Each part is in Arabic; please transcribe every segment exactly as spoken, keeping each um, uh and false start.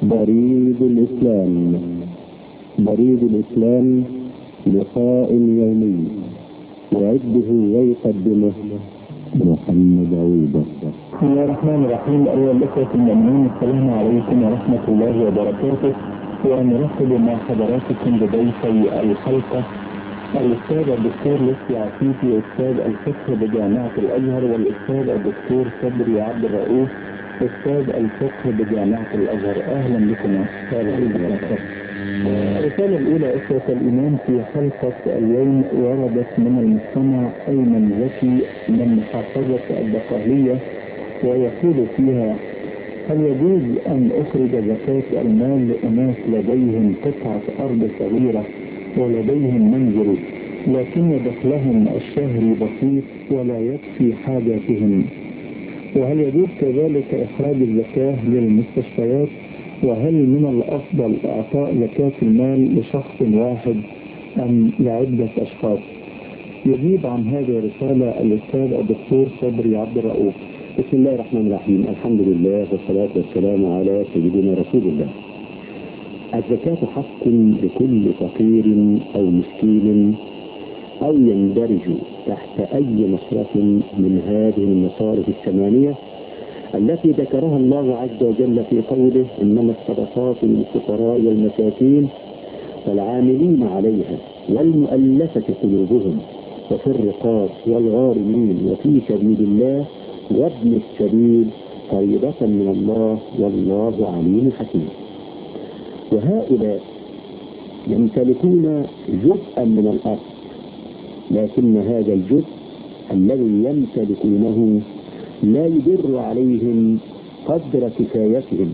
بريد الإسلام. بريد الإسلام لقاء يومي يعده ويقدمه محمد عويضة. بسم الله الرحمن الرحيم. أيها الأخوة المؤمنين، السلام عليكم ورحمة الله وبركاته، ونرحب مع حضراتكم بضيفي الحلقة الأستاذ الدكتور لطفي عفيفي، أستاذ الفقه بجامعة الأزهر، والأستاذ الدكتور صبري عبد الرؤوف، أستاذ الفقه بجامعة الأزهر. أهلا بكم. أهلا. الرسالة الأولى إخوة الإيمان في حلقة اليوم وردت من المستمع أيمن زكي من محافظة البقالية، ويقول فيها: هل يجوز أن أخرج زكاة المال لأناس لديهم قطعة أرض صغيرة ولديهم منزل لكن دخلهم الشهري بسيط ولا يكفي حاجاتهم؟ وهل يجوز كذلك إخراج الزكاة للمستشفيات؟ وهل من الأفضل إعطاء زكاة المال لشخص واحد أم لعدة أشخاص؟ يجيب عن هذه الرسالة الأستاذ الدكتور صبري عبد الرؤوف. بسم الله الرحمن الرحيم. الحمد لله والصلاة والسلام على سيدنا رسول الله. الزكاة حق لكل فقير أو مسكين أو يندرج تحت أي مصرف من هذه المصارف الثمانية التي ذكرها الله عز وجل في قوله: إنما الصدقات للفقراء والمساكين والعاملين عليها والمؤلفة قلوبهم وفي الرقاب والغارمين وفي سبيل الله وابن السبيل فريضة من الله والله عليم حكيم. وهؤلاء يمتلكون جزءا من الأرض، لكن هذا الجزء الذي يمتلكونه لا يدر عليهم قدر كفايتهم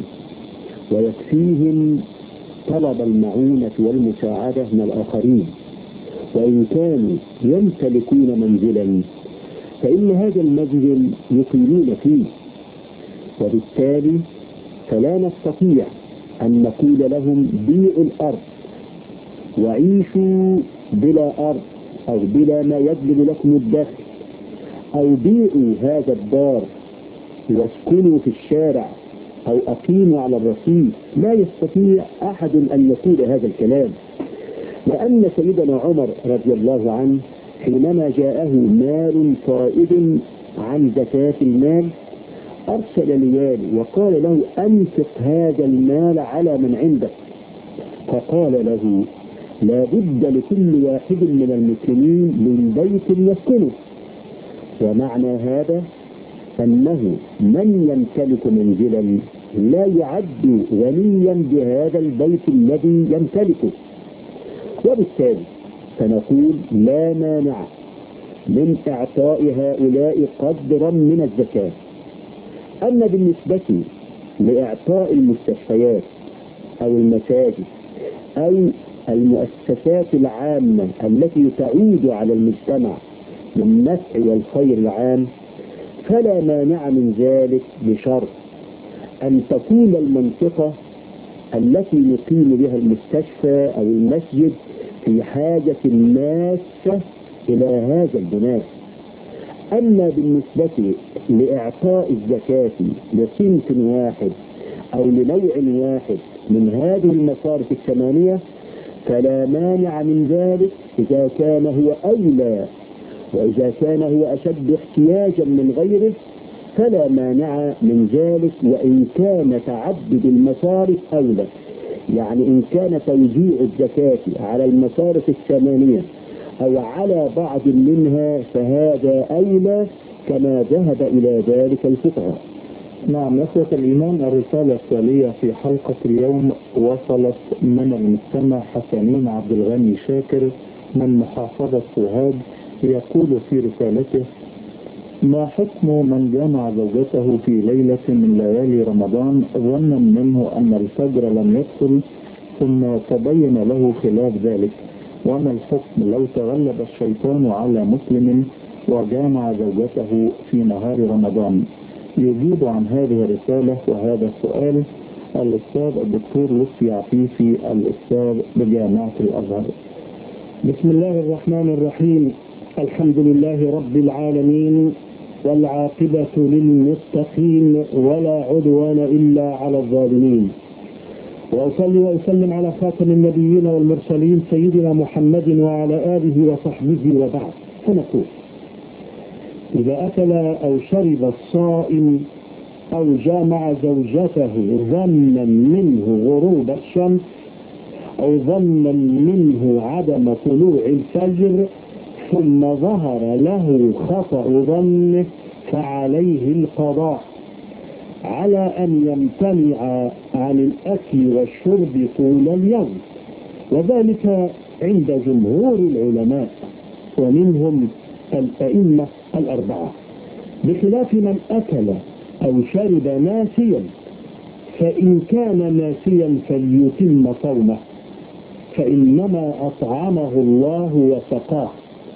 ويكفيهم طلب المعونة والمساعدة من الآخرين. وإن كانوا يمتلكون منزلا فإن هذا المنزل يقيمون فيه، وبالتالي فلا نستطيع أن نقول لهم بيعوا الأرض وعيشوا بلا أرض أو بلا ما يجلب لكم الدخل، أو بيعوا هذا الدار واسكنوا في الشارع أو أقيموا على الرصيف. لا يستطيع أحد أن يقول هذا الكلام، لأن سيدنا عمر رضي الله عنه حينما جاءه مال فائض عن زكاة المال أرسل لوالي وقال له: أنفق هذا المال على من عندك. فقال له: لا بد لكل واحد من المسلمين من بيت يسكنه. ومعنى هذا أنه من يمتلك منزلا لا يعد غنيا بهذا البيت الذي يمتلكه، وبالتالي فنقول لا مانع من إعطاء هؤلاء قدرا من الزكاة. أما بالنسبة لإعطاء المستشفيات أو المساجد أو المؤسسات العامة التي تعود على المجتمع بالنفع والخير العام فلا مانع من ذلك، بشرط أن تكون المنطقة التي نقيم بها المستشفى أو المسجد في حاجة ماسة إلى هذا البناء. أما بالنسبة لإعطاء الزكاة لصنف واحد أو لنوع واحد من هذه المصارف الثمانية فلا مانع من ذلك إذا كان هو أولى، وإذا كان هو أشد احتياجا من غيره فلا مانع من ذلك، وإن كان تعدد المصارف أولى. يعني إن كان توزيع الزكاة على المصارف الثمانية أو على بعض منها فهذا أولى، كما ذهب إلى ذلك الفقهاء. نعم أخوة الإيمان، الرسالة التالية في حلقة اليوم وصلت من المستمع حسنين عبد الغني شاكر من محافظة سوهاج. يقول في رسالته: ما حكم من جامع زوجته في ليلة من ليالي رمضان ظنا منه أن الفجر لم يدخل ثم تبين له خلاف ذلك؟ وما الحكم لو تغلب الشيطان على مسلم وجامع زوجته في نهار رمضان؟ يجيب عن هذه الرسالة وهذا السؤال الأستاذ الدكتور لطفي عفيفي، الأستاذ بجامعة الأزهر. بسم الله الرحمن الرحيم. الحمد لله رب العالمين، والعاقبة للمتقين، ولا عدوان إلا على الظالمين. وأصلي وأسلم على خاتم النبيين والمرسلين سيدنا محمد وعلى آله وصحبه وبعد. فنقول: إذا أكل أو شرب الصائم أو جامع زوجته ظنا منه غروب الشمس أو ظنا منه عدم طلوع الفجر ثم ظهر له خطأ ظنه فعليه القضاء على أن يمتنع عن الأكل والشرب طول اليوم، وذلك عند جمهور العلماء ومنهم الأئمة الأربعة، بخلاف من أكل أو شرب ناسيا، فإن كان ناسيا فليتم صومه، فإنما أطعمه الله وسقاه.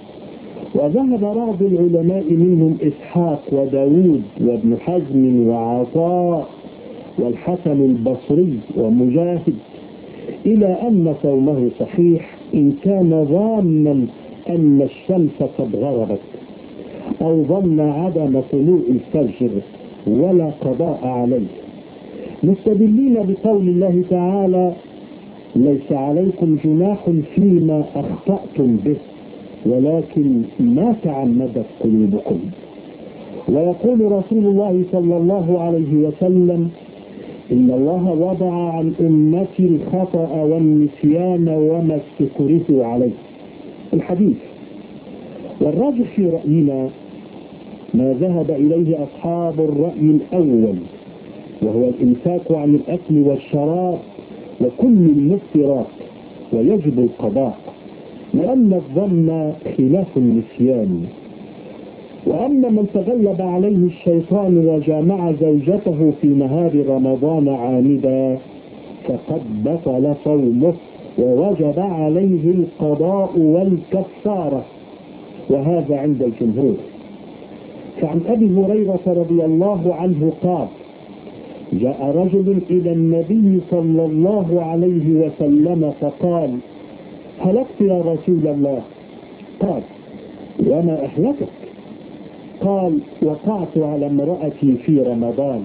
وذهب بعض العلماء منهم إسحاق وداود وابن حزم وعطاء والحسن البصري ومجاهد إلى أن صومه صحيح إن كان ظانا أن الشمس قد غربت أو ظن عدم طلوع الفجر ولا قضاء عليه، مستدلين بقول الله تعالى: ليس عليكم جناح فيما أخطأتم به ولكن ما تعمدت قلوبكم. ويقول رسول الله صلى الله عليه وسلم: إن الله وضع عن أمتي الخطأ والنسيان وما استكرهوا عليه. الحديث. والراجح في رأينا ما ذهب إليه أصحاب الرأي الأول، وهو الإمساك عن الأكل والشراب وكل المفطرات، ويجب القضاء، لأن الظن خلاف النسيان. وأما من تغلب عليه الشيطان وجامع زوجته في نهار رمضان عامدا فقد بطل صومه ووجب عليه القضاء والكفارة، وهذا عند الجمهور. فعن أبي هريرة رضي الله عنه قال: جاء رجل إلى النبي صلى الله عليه وسلم فقال: هلكت يا رسول الله. قال: وما أهلكك؟ قال: وقعت على امرأتي في رمضان.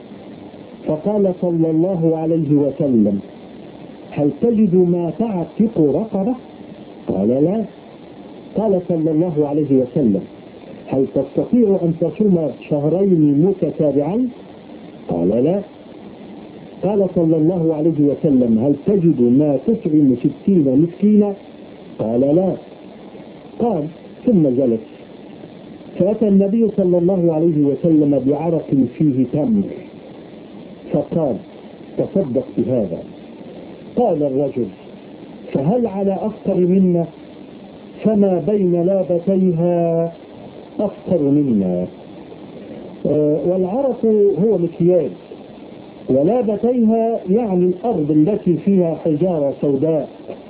فقال صلى الله عليه وسلم: هل تجد ما تعتق رقبة؟ قال: لا. قال صلى الله عليه وسلم: هل تستطيع أن تصوم شهرين متتابعين؟ قال: لا. قال صلى الله عليه وسلم: هل تجد ما تطعم ستين مسكينا؟ قال: لا. قال: ثم جلس، فأتى النبي صلى الله عليه وسلم بعرق فيه تمر، فقال: تصدق بهذا. قال الرجل: فهل على أفقر منا؟ فما بين لابتيها أفقر منا. آه والعرق هو مكيال، ولابتيها يعني الأرض التي فيها حجارة سوداء.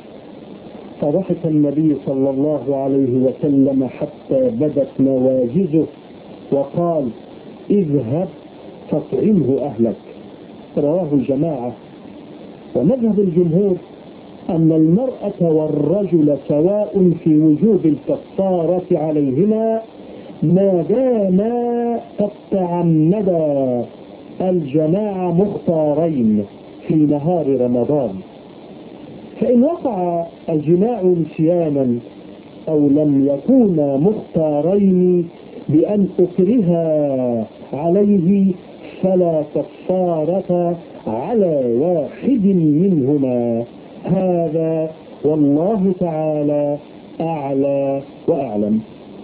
فضحك النبي صلى الله عليه وسلم حتى بدت نواجذه وقال: اذهب فاطعمه أهلك. رواه الجماعة. ومذهب الجمهور أن المرأة والرجل سواء في وجوب الكفارة عليهما ما داما قد تعمدا الجماعة مختارين في نهار رمضان. فإن وقع الجماع نسيانا أو لم يكونا مختارين بأن أكرها عليه فلا كفارة على واحد منهما. هذا والله تعالى أعلى وأعلم.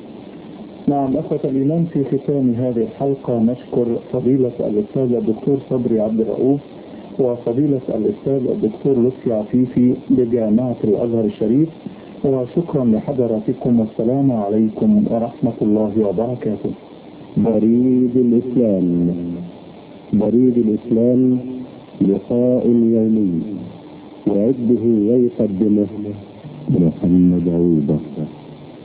نعم أخوة الإيمان، في ختام هذه الحلقة نشكر فضيلة الأستاذ الدكتور صبري عبد الرؤوف وفضيلة الأستاذ الدكتور لطفي عفيفي بجامعة الأزهر الشريف، وشكرا لحضراتكم، والسلام عليكم ورحمة الله وبركاته. بريد الإسلام. بريد الإسلام لقاء يومي يعده ويقدمه محمد عوضة.